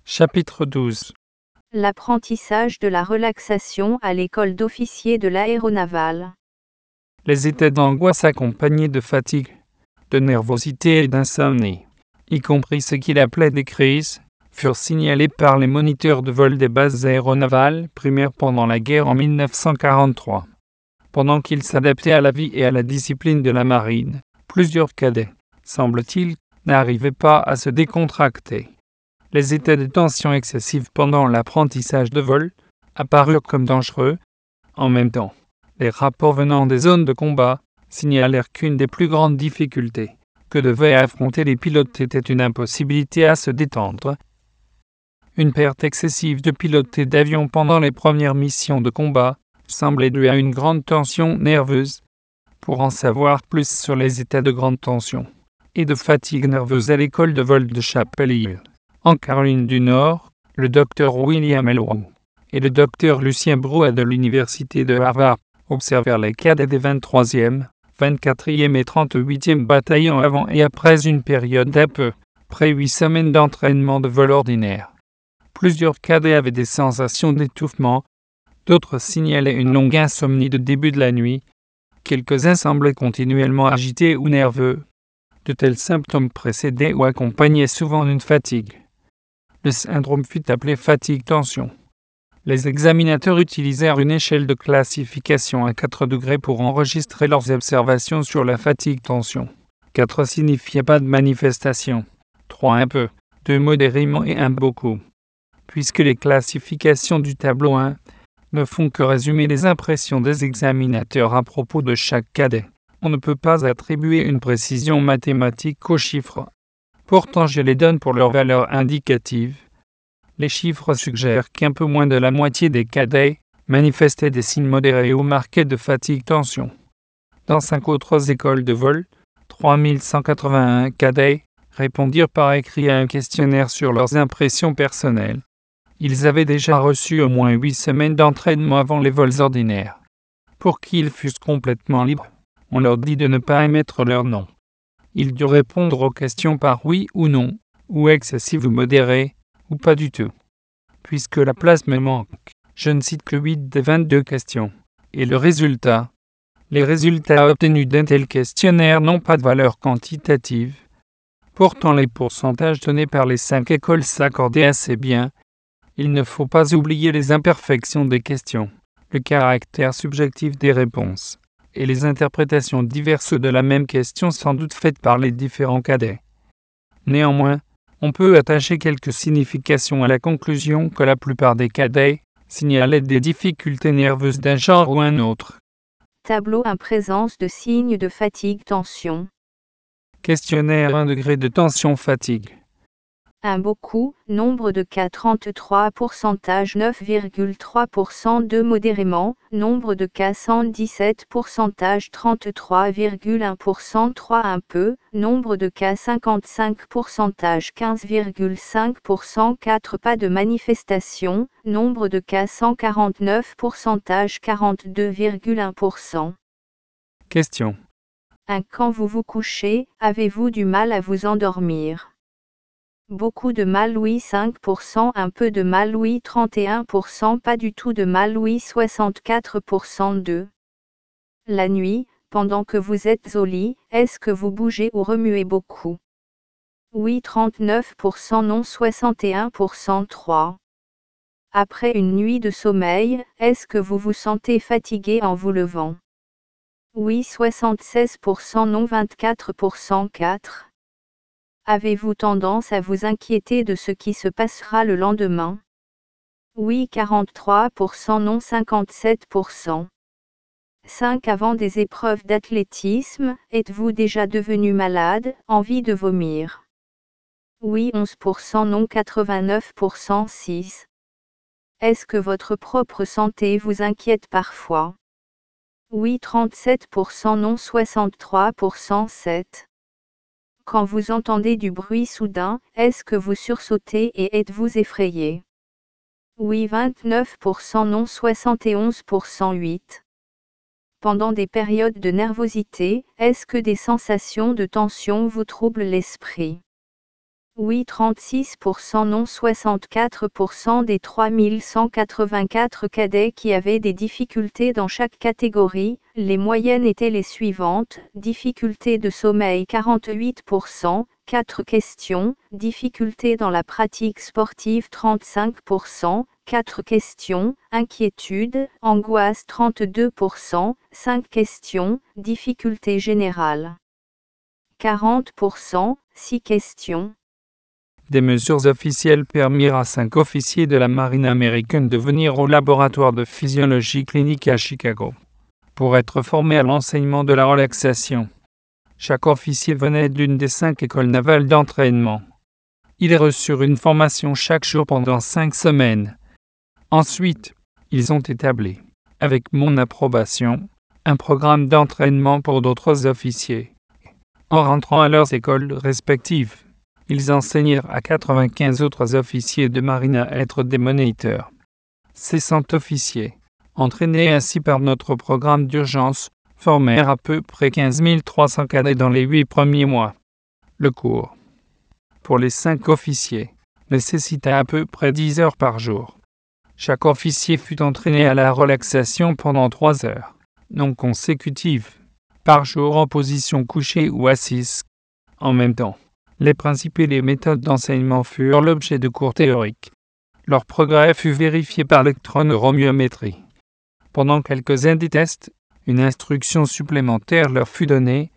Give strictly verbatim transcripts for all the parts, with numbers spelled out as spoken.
Chapitre douze. L'apprentissage de la relaxation à l'école d'officiers de l'aéronavale. Les états d'angoisse accompagnés de fatigue, de nervosité et d'insomnie, y compris ce qu'il appelait des crises, furent signalés par les moniteurs de vol des bases aéronavales primaires pendant la guerre en mille neuf cent quarante-trois. Pendant qu'ils s'adaptaient à la vie et à la discipline de la marine, plusieurs cadets, semble-t-il, n'arrivaient pas à se décontracter. Les états de tension excessive pendant l'apprentissage de vol apparurent comme dangereux. En même temps, les rapports venant des zones de combat signalèrent qu'une des plus grandes difficultés que devaient affronter les pilotes était une impossibilité à se détendre. Une perte excessive de pilotes et d'avions pendant les premières missions de combat semblait due à une grande tension nerveuse. Pour en savoir plus sur les états de grande tension et de fatigue nerveuse à l'école de vol de Chapel Hill, en Caroline du Nord, le docteur William Elroy et le docteur Lucien Brouet de l'université de Harvard observèrent les cadets des vingt-troisième, vingt-quatrième et trente-huitième bataillons avant et après une période d'à peu près huit semaines d'entraînement de vol ordinaire. Plusieurs cadets avaient des sensations d'étouffement, d'autres signalaient une longue insomnie de début de la nuit, quelques-uns semblaient continuellement agités ou nerveux. De tels symptômes précédaient ou accompagnaient souvent une fatigue. Le syndrome fut appelé fatigue-tension. Les examinateurs utilisèrent une échelle de classification à quatre degrés pour enregistrer leurs observations sur la fatigue-tension. quatre signifiait pas de manifestation, trois un peu, deux modérément et un beaucoup. Puisque les classifications du tableau un ne font que résumer les impressions des examinateurs à propos de chaque cadet, on ne peut pas attribuer une précision mathématique aux chiffres. Pourtant, je les donne pour leur valeur indicative. Les chiffres suggèrent qu'un peu moins de la moitié des cadets manifestaient des signes modérés ou marqués de fatigue-tension. Dans cinq autres écoles de vol, trois mille cent quatre-vingt-un cadets répondirent par écrit à un questionnaire sur leurs impressions personnelles. Ils avaient déjà reçu au moins huit semaines d'entraînement avant les vols ordinaires. Pour qu'ils fussent complètement libres, on leur dit de ne pas émettre leur nom. Ils durent répondre aux questions par oui ou non, ou excessif ou modéré, ou pas du tout. Puisque la place me manque, je ne cite que huit des vingt-deux questions. Et le résultat ? Les résultats obtenus d'un tel questionnaire n'ont pas de valeur quantitative. Pourtant, les pourcentages donnés par les cinq écoles s'accordaient assez bien. Il ne faut pas oublier les imperfections des questions, le caractère subjectif des réponses, et les interprétations diverses de la même question sans doute faites par les différents cadets. Néanmoins, on peut attacher quelques significations à la conclusion que la plupart des cadets signalaient des difficultés nerveuses d'un genre ou un autre. Tableau un présence de signes de fatigue-tension. Questionnaire un degré de tension-fatigue. un beaucoup, nombre de cas trente-trois, pourcentage neuf virgule trois pour cent deux modérément, nombre de cas cent dix-sept, pourcentage trente-trois virgule un pour cent trois un peu, nombre de cas cinquante-cinq, pourcentage quinze virgule cinq pour cent quatre pas de manifestation, nombre de cas cent quarante-neuf, pourcentage quarante-deux virgule un pour cent. Question. un Quand vous vous couchez, avez-vous du mal à vous endormir? Beaucoup de mal oui cinq pour cent, un peu de mal oui trente et un pour cent, pas du tout de mal oui soixante-quatre pour cent. deux. La nuit, pendant que vous êtes au lit, est-ce que vous bougez ou remuez beaucoup? Oui trente-neuf pour cent, non soixante et un pour cent. trois. Après une nuit de sommeil, est-ce que vous vous sentez fatigué en vous levant? Oui soixante-seize pour cent, non vingt-quatre pour cent. quatre. Avez-vous tendance à vous inquiéter de ce qui se passera le lendemain? Oui quarante-trois pour cent, non cinquante-sept pour cent. cinq Avant des épreuves d'athlétisme, êtes-vous déjà devenu malade, envie de vomir? Oui onze pour cent, non quatre-vingt-neuf pour cent. six. Est-ce que votre propre santé vous inquiète parfois? Oui trente-sept pour cent, non soixante-trois pour cent. sept. Quand vous entendez du bruit soudain, est-ce que vous sursautez et êtes-vous effrayé? Oui vingt-neuf pour cent, non soixante et onze pour cent. huit. Pendant des périodes de nervosité, est-ce que des sensations de tension vous troublent l'esprit? oui trente-six pour cent non soixante-quatre pour cent des trois mille cent quatre-vingt-quatre cadets qui avaient des difficultés dans chaque catégorie. Les moyennes étaient les suivantes: difficulté de sommeil quarante-huit pour cent, quatre questions, difficulté dans la pratique sportive trente-cinq pour cent, quatre questions, inquiétude, angoisse trente-deux pour cent, cinq questions, difficulté générale quarante pour cent, six questions. Des mesures officielles permirent à cinq officiers de la marine américaine de venir au laboratoire de physiologie clinique à Chicago pour être formés à l'enseignement de la relaxation. Chaque officier venait d'une des cinq écoles navales d'entraînement. Ils reçurent une formation chaque jour pendant cinq semaines. Ensuite, ils ont établi, avec mon approbation, un programme d'entraînement pour d'autres officiers. En rentrant à leurs écoles respectives, ils enseignèrent à quatre-vingt-quinze autres officiers de marine à être des moniteurs. Ces cent officiers, entraînés ainsi par notre programme d'urgence, formèrent à peu près quinze mille trois cents cadets dans les huit premiers mois. Le cours, pour les cinq officiers, nécessita à peu près dix heures par jour. Chaque officier fut entraîné à la relaxation pendant trois heures, non consécutives, par jour en position couchée ou assise. En même temps, les principes et les méthodes d'enseignement furent l'objet de cours théoriques. Leur progrès fut vérifié par l'électronneuromyométrie. Pendant quelques-uns des tests, une instruction supplémentaire leur fut donnée.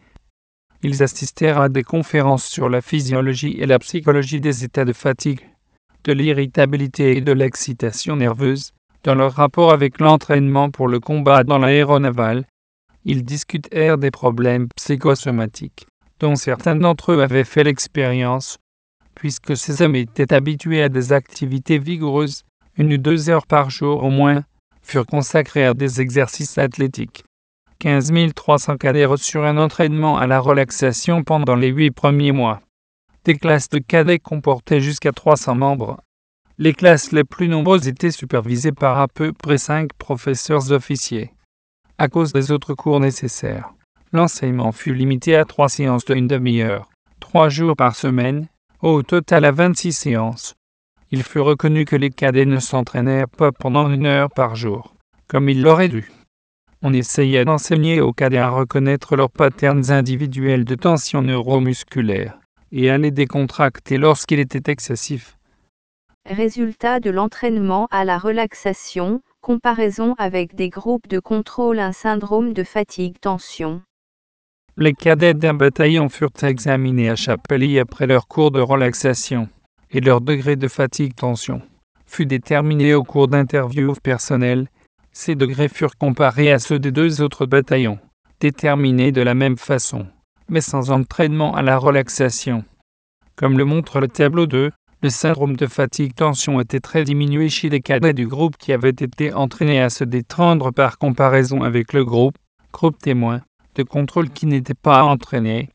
Ils assistèrent à des conférences sur la physiologie et la psychologie des états de fatigue, de l'irritabilité et de l'excitation nerveuse, dans leur rapport avec l'entraînement pour le combat dans l'aéronaval. Ils discutèrent des problèmes psychosomatiques, dont certains d'entre eux avaient fait l'expérience, puisque ces hommes étaient habitués à des activités vigoureuses, une ou deux heures par jour au moins, furent consacrés à des exercices athlétiques. quinze mille trois cents cadets reçurent un entraînement à la relaxation pendant les huit premiers mois. Des classes de cadets comportaient jusqu'à trois cents membres. Les classes les plus nombreuses étaient supervisées par à peu près cinq professeurs officiers. À cause des autres cours nécessaires, l'enseignement fut limité à trois séances de une demi-heure, trois jours par semaine, au total à vingt-six séances. Il fut reconnu que les cadets ne s'entraînèrent pas pendant une heure par jour, comme ils l'auraient dû. On essayait d'enseigner aux cadets à reconnaître leurs patterns individuels de tension neuromusculaire et à les décontracter lorsqu'il était excessif. Résultat de l'entraînement à la relaxation, comparaison avec des groupes de contrôle, un syndrome de fatigue-tension. Les cadets d'un bataillon furent examinés à Chapelly après leur cours de relaxation, et leur degré de fatigue-tension fut déterminé au cours d'interviews personnelles. Ces degrés furent comparés à ceux des deux autres bataillons, déterminés de la même façon, mais sans entraînement à la relaxation. Comme le montre le tableau deux, le syndrome de fatigue-tension était très diminué chez les cadets du groupe qui avaient été entraînés à se détendre par comparaison avec le groupe, groupe témoin, de contrôle qui n'était pas entraîné.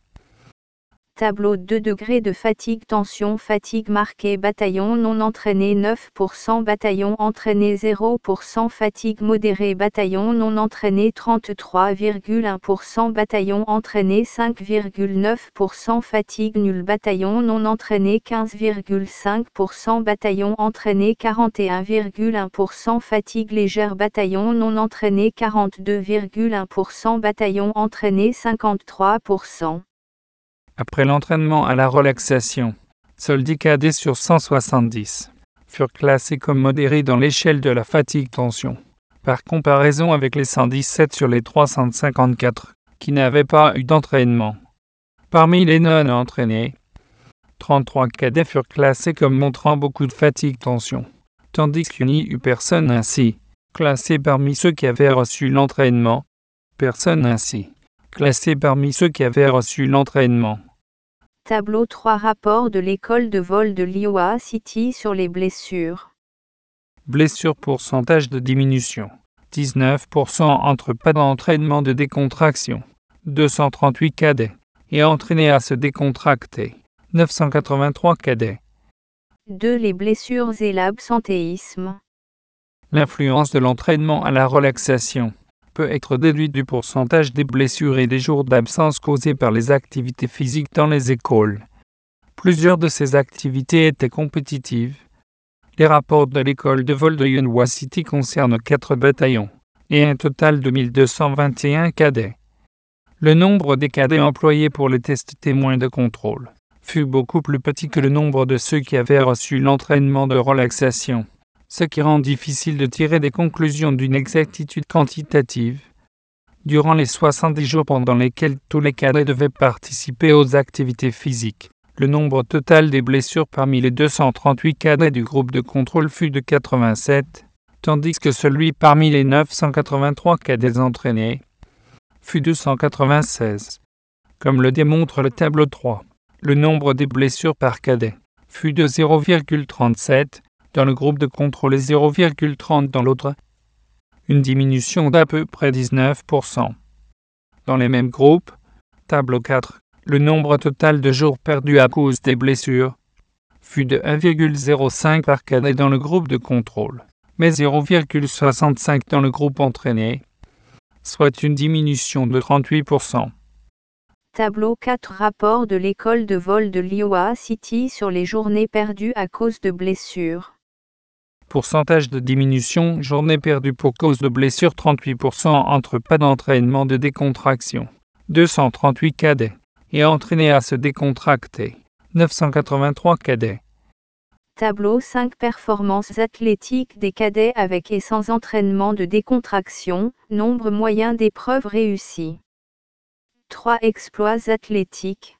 Tableau deux degrés de fatigue-tension. Fatigue marquée. Bataillon non entraîné neuf pour cent, bataillon entraîné zéro pour cent, fatigue modérée. Bataillon non entraîné trente-trois virgule un pour cent, bataillon entraîné cinq virgule neuf pour cent, fatigue nulle. Bataillon non entraîné quinze virgule cinq pour cent, bataillon entraîné quarante et un virgule un pour cent, fatigue légère. Bataillon non entraîné quarante-deux virgule un pour cent, bataillon entraîné cinquante-trois pour cent. Après l'entraînement à la relaxation, seuls dix cadets sur cent soixante-dix furent classés comme modérés dans l'échelle de la fatigue-tension, par comparaison avec les cent dix-sept sur les trois cent cinquante-quatre qui n'avaient pas eu d'entraînement. Parmi les non-entraînés, trente-trois cadets furent classés comme montrant beaucoup de fatigue-tension, tandis qu'il n'y eut personne ainsi, classé parmi ceux qui avaient reçu l'entraînement. Personne ainsi, classé parmi ceux qui avaient reçu l'entraînement. Tableau trois rapport de l'école de vol de l'Iowa City sur les blessures. Blessures pourcentage de diminution. dix-neuf pour cent entre pas d'entraînement de décontraction. deux cent trente-huit cadets. Et entraînés à se décontracter. neuf cent quatre-vingt-trois cadets. deux Les blessures et l'absentéisme. L'influence de l'entraînement à la relaxation peut être déduite du pourcentage des blessures et des jours d'absence causés par les activités physiques dans les écoles. Plusieurs de ces activités étaient compétitives. Les rapports de l'école de vol de Yunhua City concernent quatre bataillons et un total de mille deux cent vingt et un cadets. Le nombre des cadets employés pour les tests témoins de contrôle fut beaucoup plus petit que le nombre de ceux qui avaient reçu l'entraînement de relaxation, ce qui rend difficile de tirer des conclusions d'une exactitude quantitative. Durant les soixante-dix jours pendant lesquels tous les cadets devaient participer aux activités physiques, le nombre total des blessures parmi les deux cent trente-huit cadets du groupe de contrôle fut de quatre-vingt-sept, tandis que celui parmi les neuf cent quatre-vingt-trois cadets entraînés fut deux cent quatre-vingt-seize. Comme le démontre le tableau trois, le nombre des blessures par cadet fut de zéro virgule trente-sept dans le groupe de contrôle et zéro virgule trente dans l'autre, une diminution d'à peu près dix-neuf pour cent. Dans les mêmes groupes, tableau quatre, le nombre total de jours perdus à cause des blessures fut de un virgule zéro cinq par cadet dans le groupe de contrôle, mais zéro virgule soixante-cinq dans le groupe entraîné, soit une diminution de trente-huit pour cent. Tableau quatre. Rapport de l'école de vol de l'Iowa City sur les journées perdues à cause de blessures. Pourcentage de diminution, journées perdues pour cause de blessures trente-huit pour cent entre pas d'entraînement de décontraction, deux cent trente-huit cadets, et entraînés à se décontracter, neuf cent quatre-vingt-trois cadets. Tableau cinq. Performances athlétiques des cadets avec et sans entraînement de décontraction, nombre moyen d'épreuves réussies. trois. Exploits athlétiques.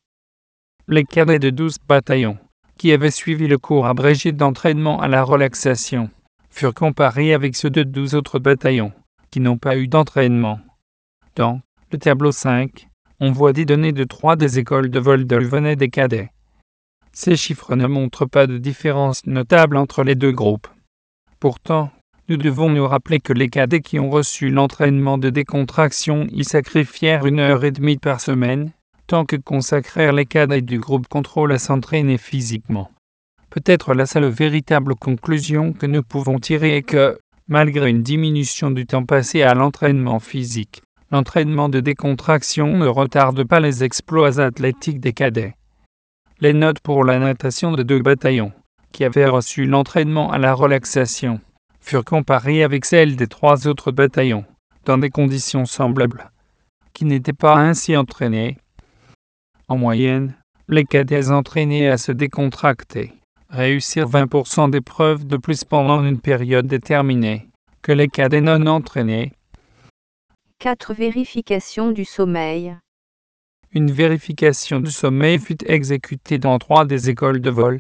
Les cadets de douze bataillons, qui avaient suivi le cours abrégé d'entraînement à la relaxation, furent comparés avec ceux de douze autres bataillons, qui n'ont pas eu d'entraînement. Dans le tableau cinq, on voit des données de trois des écoles de vol de l'U des cadets. Ces chiffres ne montrent pas de différence notable entre les deux groupes. Pourtant, nous devons nous rappeler que les cadets qui ont reçu l'entraînement de décontraction y sacrifièrent une heure et demie par semaine, tant que consacrèrent les cadets du groupe contrôle à s'entraîner physiquement. Peut-être la seule véritable conclusion que nous pouvons tirer est que, malgré une diminution du temps passé à l'entraînement physique, l'entraînement de décontraction ne retarde pas les exploits athlétiques des cadets. Les notes pour la natation de deux bataillons, qui avaient reçu l'entraînement à la relaxation, furent comparées avec celles des trois autres bataillons, dans des conditions semblables, qui n'étaient pas ainsi entraînés. En moyenne, les cadets entraînés à se décontracter réussirent vingt pour cent d'épreuves de plus pendant une période déterminée que les cadets non entraînés. quatre. Vérification du sommeil. Une vérification du sommeil fut exécutée dans trois des écoles de vol.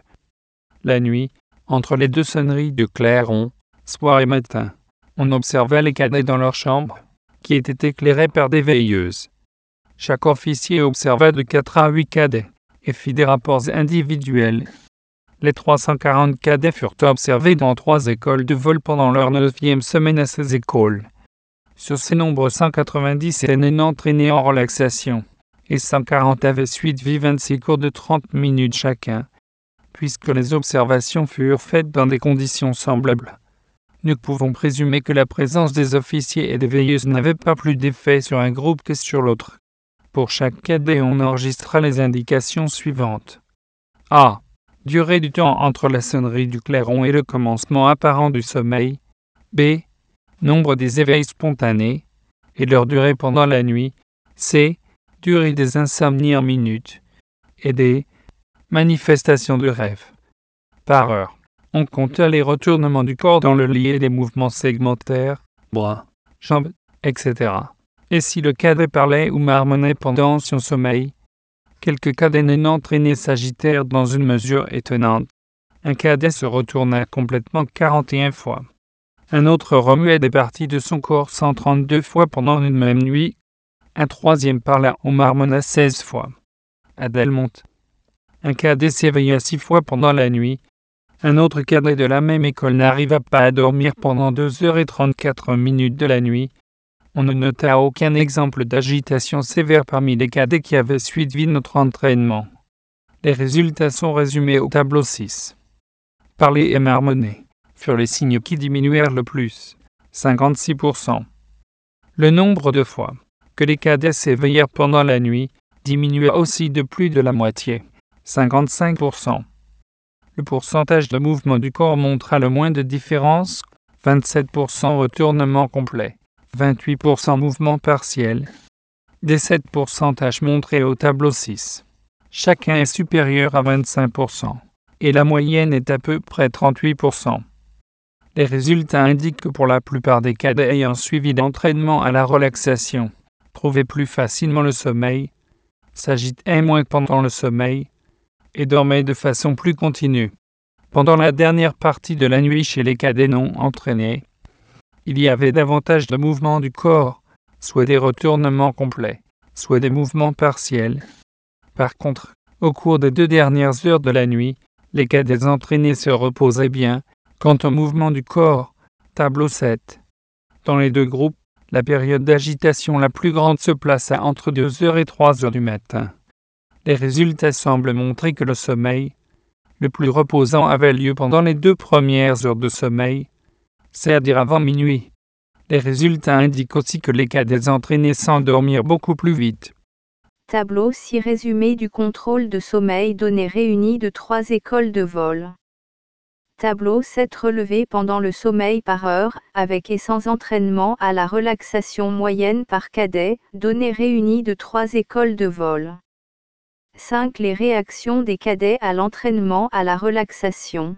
La nuit, entre les deux sonneries de clairon, soir et matin, on observa les cadets dans leur chambre, qui étaient éclairées par des veilleuses. Chaque officier observa de quatre à huit cadets et fit des rapports individuels. Les trois cent quarante cadets furent observés dans trois écoles de vol pendant leur neuvième semaine à ces écoles. Sur ces nombres, cent quatre-vingt-dix étaient non entraînés en relaxation, et cent quarante avaient suivi vingt-six cours de trente minutes chacun, puisque les observations furent faites dans des conditions semblables. Nous pouvons présumer que la présence des officiers et des veilleuses n'avait pas plus d'effet sur un groupe que sur l'autre. Pour chaque cadet, on enregistra les indications suivantes. A. Durée du temps entre la sonnerie du clairon et le commencement apparent du sommeil. B. Nombre des éveils spontanés et leur durée pendant la nuit. C. Durée des insomnies en minutes. Et D. Manifestation de rêve. Par heure, on compta les retournements du corps dans le lit et les mouvements segmentaires, bras, jambes, et cetera. Et si le cadet parlait ou marmonnait pendant son sommeil, quelques cadets non entraînés s'agitèrent dans une mesure étonnante. Un cadet se retourna complètement quarante et une fois. Un autre remuait des parties de son corps cent trente-deux fois pendant une même nuit. Un troisième parla ou marmonna seize fois. À Delmont, un cadet s'éveilla six fois pendant la nuit. Un autre cadet de la même école n'arriva pas à dormir pendant deux heures et trente-quatre minutes de la nuit. On ne nota aucun exemple d'agitation sévère parmi les cadets qui avaient suivi notre entraînement. Les résultats sont résumés au tableau six. Parler et marmonner furent les signes qui diminuèrent le plus, cinquante-six pour cent. Le nombre de fois que les cadets s'éveillèrent pendant la nuit diminua aussi de plus de la moitié, cinquante-cinq pour cent. Le pourcentage de mouvement du corps montra le moins de différence, vingt-sept pour cent retournement complet, vingt-huit pour cent mouvement partiel. Des sept pourcentages montrés au tableau six. Chacun est supérieur à vingt-cinq pour cent, et la moyenne est à peu près trente-huit pour cent. Les résultats indiquent que pour la plupart des cadets ayant suivi l'entraînement à la relaxation, trouvaient plus facilement le sommeil, s'agitaient moins pendant le sommeil, et dormaient de façon plus continue. Pendant la dernière partie de la nuit chez les cadets non entraînés, il y avait davantage de mouvements du corps, soit des retournements complets, soit des mouvements partiels. Par contre, au cours des deux dernières heures de la nuit, les cadets entraînés se reposaient bien. Quant au mouvement du corps, tableau sept. Dans les deux groupes, la période d'agitation la plus grande se plaça entre deux heures et trois heures du matin. Les résultats semblent montrer que le sommeil le plus reposant avait lieu pendant les deux premières heures de sommeil, c'est-à-dire avant minuit. Les résultats indiquent aussi que les cadets entraînés s'endormirent beaucoup plus vite. Tableau six résumé du contrôle de sommeil données réunies de trois écoles de vol. Tableau sept relevé pendant le sommeil par heure, avec et sans entraînement à la relaxation moyenne par cadet, données réunies de trois écoles de vol. cinq Les réactions des cadets à l'entraînement à la relaxation.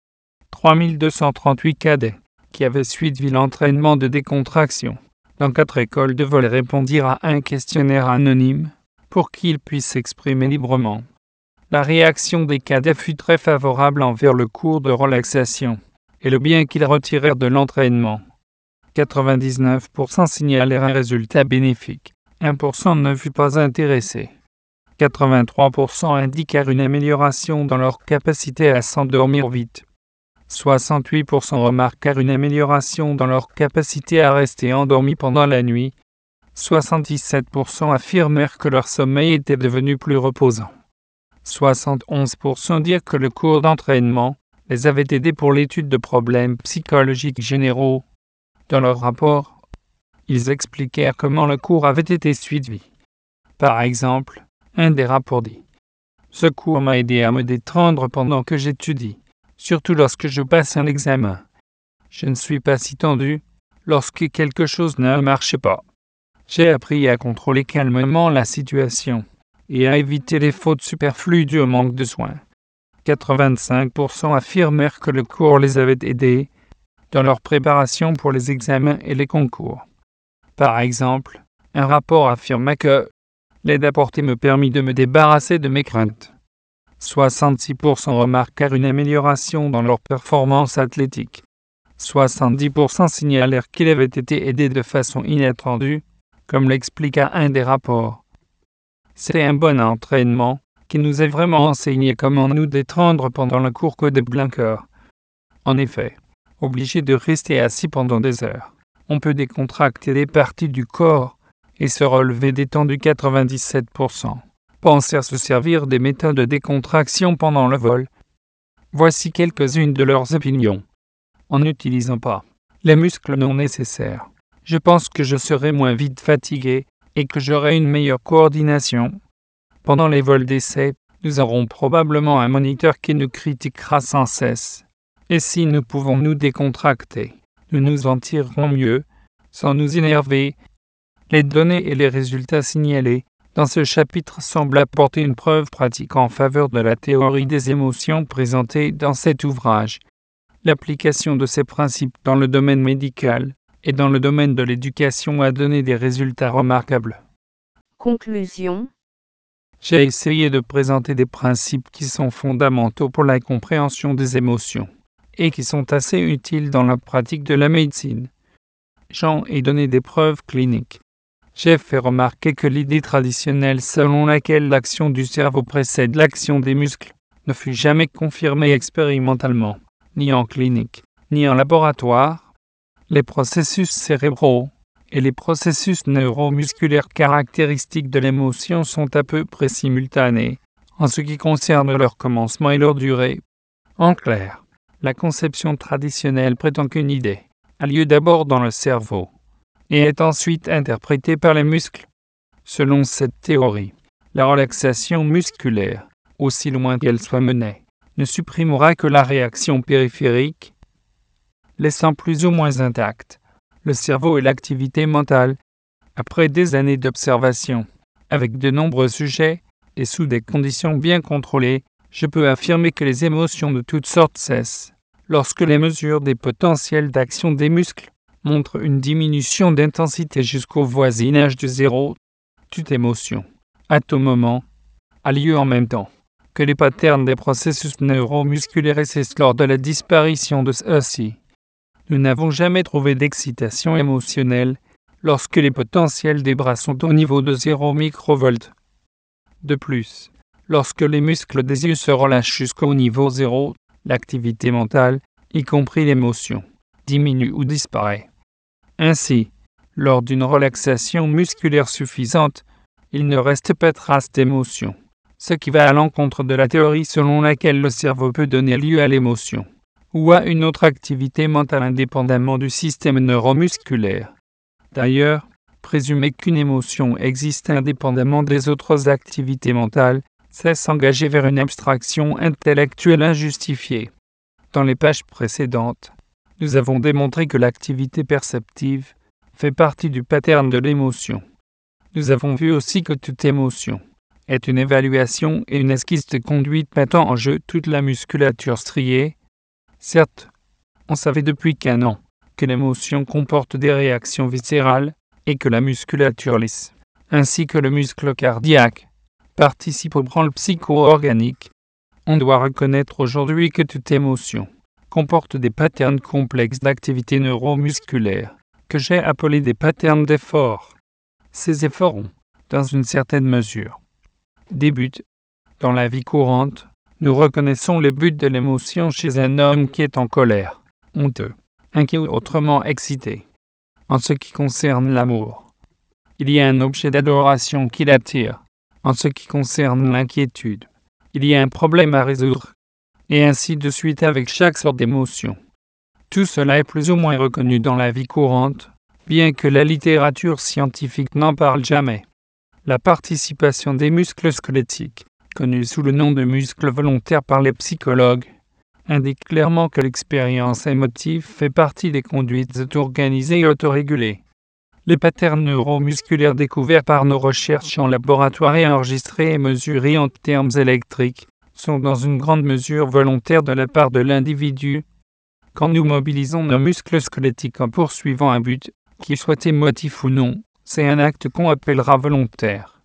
trois mille deux cent trente-huit cadets, qui avaient suivi l'entraînement de décontraction, dans quatre écoles de vol répondirent à un questionnaire anonyme, pour qu'ils puissent s'exprimer librement. La réaction des cadets fut très favorable envers le cours de relaxation, et le bien qu'ils retirèrent de l'entraînement. quatre-vingt-dix-neuf pour cent signalèrent un résultat bénéfique, un pour cent ne fut pas intéressé. quatre-vingt-trois pour cent indiquèrent une amélioration dans leur capacité à s'endormir vite. soixante-huit pour cent remarquèrent une amélioration dans leur capacité à rester endormis pendant la nuit. soixante-dix-sept pour cent affirmèrent que leur sommeil était devenu plus reposant. soixante et onze pour cent dirent que le cours d'entraînement les avait aidés pour l'étude de problèmes psychologiques généraux. Dans leur rapport, ils expliquèrent comment le cours avait été suivi. Par exemple, un des rapports dit « Ce cours m'a aidé à me détendre pendant que j'étudie, surtout lorsque je passe un examen. Je ne suis pas si tendu lorsque quelque chose ne marche pas. J'ai appris à contrôler calmement la situation et à éviter les fautes superflues dues au manque de soins. » quatre-vingt-cinq pour cent affirmèrent que le cours les avait aidés dans leur préparation pour les examens et les concours. Par exemple, un rapport affirma que l'aide apportée me permit de me débarrasser de mes craintes. soixante-six pour cent remarquèrent une amélioration dans leur performance athlétique. soixante-dix pour cent signalèrent qu'ils avaient été aidés de façon inattendue, comme l'expliqua un des rapports. C'est un bon entraînement qui nous a vraiment enseigné comment nous détendre pendant le cours Code Blinker. En effet, obligé de rester assis pendant des heures, on peut décontracter des parties du corps et se relever détendu quatre-vingt-dix-sept pour cent. Pensez à se servir des méthodes de décontraction pendant le vol. Voici quelques-unes de leurs opinions. En n'utilisant pas les muscles non nécessaires, je pense que je serai moins vite fatigué et que j'aurai une meilleure coordination. Pendant les vols d'essai, nous aurons probablement un moniteur qui nous critiquera sans cesse. Et si nous pouvons nous décontracter, nous nous en tirerons mieux, sans nous énerver. Les données et les résultats signalés dans ce chapitre semblent apporter une preuve pratique en faveur de la théorie des émotions présentée dans cet ouvrage. L'application de ces principes dans le domaine médical et dans le domaine de l'éducation a donné des résultats remarquables. Conclusion. J'ai essayé de présenter des principes qui sont fondamentaux pour la compréhension des émotions et qui sont assez utiles dans la pratique de la médecine. J'en ai donné des preuves cliniques. J'ai fait remarquer que l'idée traditionnelle selon laquelle l'action du cerveau précède l'action des muscles ne fut jamais confirmée expérimentalement, ni en clinique, ni en laboratoire. Les processus cérébraux et les processus neuromusculaires caractéristiques de l'émotion sont à peu près simultanés en ce qui concerne leur commencement et leur durée. En clair, la conception traditionnelle prétend qu'une idée a lieu d'abord dans le cerveau et est ensuite interprétée par les muscles. Selon cette théorie, la relaxation musculaire aussi loin qu'elle soit menée, ne supprimera que la réaction périphérique, laissant plus ou moins intact le cerveau et l'activité mentale. Après des années d'observation, avec de nombreux sujets, et sous des conditions bien contrôlées, je peux affirmer que les émotions de toutes sortes cessent lorsque les mesures des potentiels d'action des muscles montrent une diminution d'intensité jusqu'au voisinage de zéro. Toute émotion, à tout moment, a lieu en même temps que les patterns des processus neuromusculaires et cessent lors de la disparition de ceux-ci. Nous n'avons jamais trouvé d'excitation émotionnelle lorsque les potentiels des bras sont au niveau de zéro microvolt. De plus, lorsque les muscles des yeux se relâchent jusqu'au niveau zéro, l'activité mentale, y compris l'émotion, diminue ou disparaît. Ainsi, lors d'une relaxation musculaire suffisante, il ne reste pas trace d'émotion, ce qui va à l'encontre de la théorie selon laquelle le cerveau peut donner lieu à l'émotion ou à une autre activité mentale indépendamment du système neuromusculaire. D'ailleurs, présumer qu'une émotion existe indépendamment des autres activités mentales, c'est s'engager vers une abstraction intellectuelle injustifiée. Dans les pages précédentes, nous avons démontré que l'activité perceptive fait partie du pattern de l'émotion. Nous avons vu aussi que toute émotion est une évaluation et une esquisse de conduite mettant en jeu toute la musculature striée. Certes, on savait depuis qu'un an que l'émotion comporte des réactions viscérales et que la musculature lisse, ainsi que le muscle cardiaque, participe au branle psycho-organique. On doit reconnaître aujourd'hui que toute émotion comporte des patterns complexes d'activité neuromusculaire, que j'ai appelés des patterns d'effort. Ces efforts ont, dans une certaine mesure, des buts. Dans la vie courante, nous reconnaissons le but de l'émotion chez un homme qui est en colère, honteux, inquiet ou autrement excité. En ce qui concerne l'amour, il y a un objet d'adoration qui l'attire. En ce qui concerne l'inquiétude, il y a un problème à résoudre. Et ainsi de suite avec chaque sorte d'émotion. Tout cela est plus ou moins reconnu dans la vie courante, bien que la littérature scientifique n'en parle jamais. La participation des muscles squelettiques, connus sous le nom de muscles volontaires par les psychologues, indique clairement que l'expérience émotive fait partie des conduites auto-organisées et autorégulées. Les patterns neuromusculaires découverts par nos recherches en laboratoire et enregistrés et mesurés en termes électriques sont dans une grande mesure volontaires de la part de l'individu. Quand nous mobilisons nos muscles squelettiques en poursuivant un but, qu'il soit émotif ou non, c'est un acte qu'on appellera volontaire.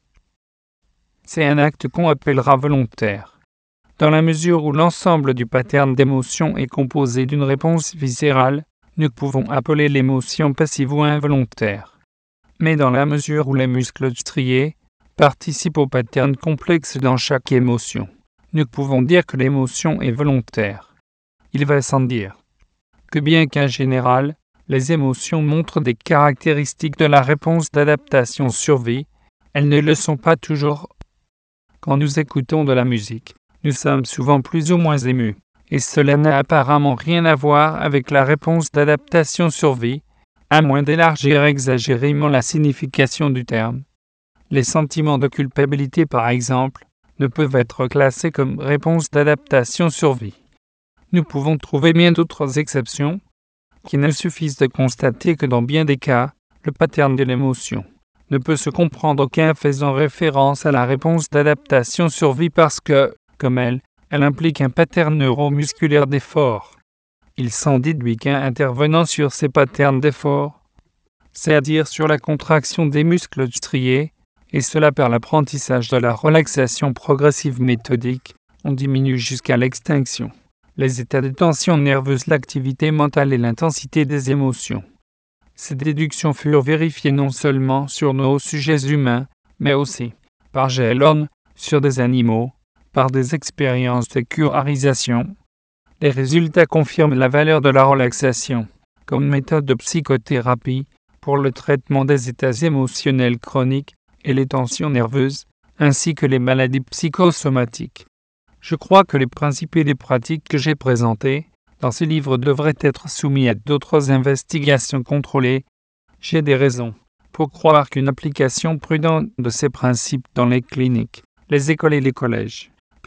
C'est un acte qu'on appellera volontaire. Dans la mesure où l'ensemble du pattern d'émotion est composé d'une réponse viscérale, nous pouvons appeler l'émotion passive ou involontaire. Mais dans la mesure où les muscles striés participent au pattern complexe dans chaque émotion, nous pouvons dire que l'émotion est volontaire. Il va sans dire que bien qu'en général, les émotions montrent des caractéristiques de la réponse d'adaptation-survie, elles ne le sont pas toujours. Quand nous écoutons de la musique, nous sommes souvent plus ou moins émus, et cela n'a apparemment rien à voir avec la réponse d'adaptation-survie, à moins d'élargir exagérément la signification du terme. Les sentiments de culpabilité, par exemple, ne peuvent être classés comme réponse d'adaptation-survie. Nous pouvons trouver bien d'autres exceptions, qui ne suffisent de constater que dans bien des cas, le pattern de l'émotion ne peut se comprendre qu'en faisant référence à la réponse d'adaptation-survie parce que, comme elle, elle implique un pattern neuromusculaire d'effort. Il s'en déduit qu'en intervenant sur ces patterns d'effort, c'est-à-dire sur la contraction des muscles striés, et cela par l'apprentissage de la relaxation progressive méthodique, on diminue jusqu'à l'extinction les états de tension nerveuse, l'activité mentale et l'intensité des émotions. Ces déductions furent vérifiées non seulement sur nos sujets humains, mais aussi, par Gellhorn, sur des animaux, par des expériences de curarisation. Les résultats confirment la valeur de la relaxation comme méthode de psychothérapie pour le traitement des états émotionnels chroniques et les tensions nerveuses, ainsi que les maladies psychosomatiques. Je crois que les principes et les pratiques que j'ai présentés dans ces livres devraient être soumis à d'autres investigations contrôlées. J'ai des raisons pour croire qu'une application prudente de ces principes dans les cliniques, les écoles et les collèges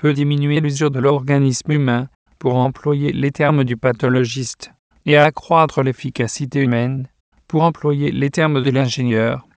peut diminuer l'usure de l'organisme humain, pour employer les termes du pathologiste, et accroître l'efficacité humaine, pour employer les termes de l'ingénieur.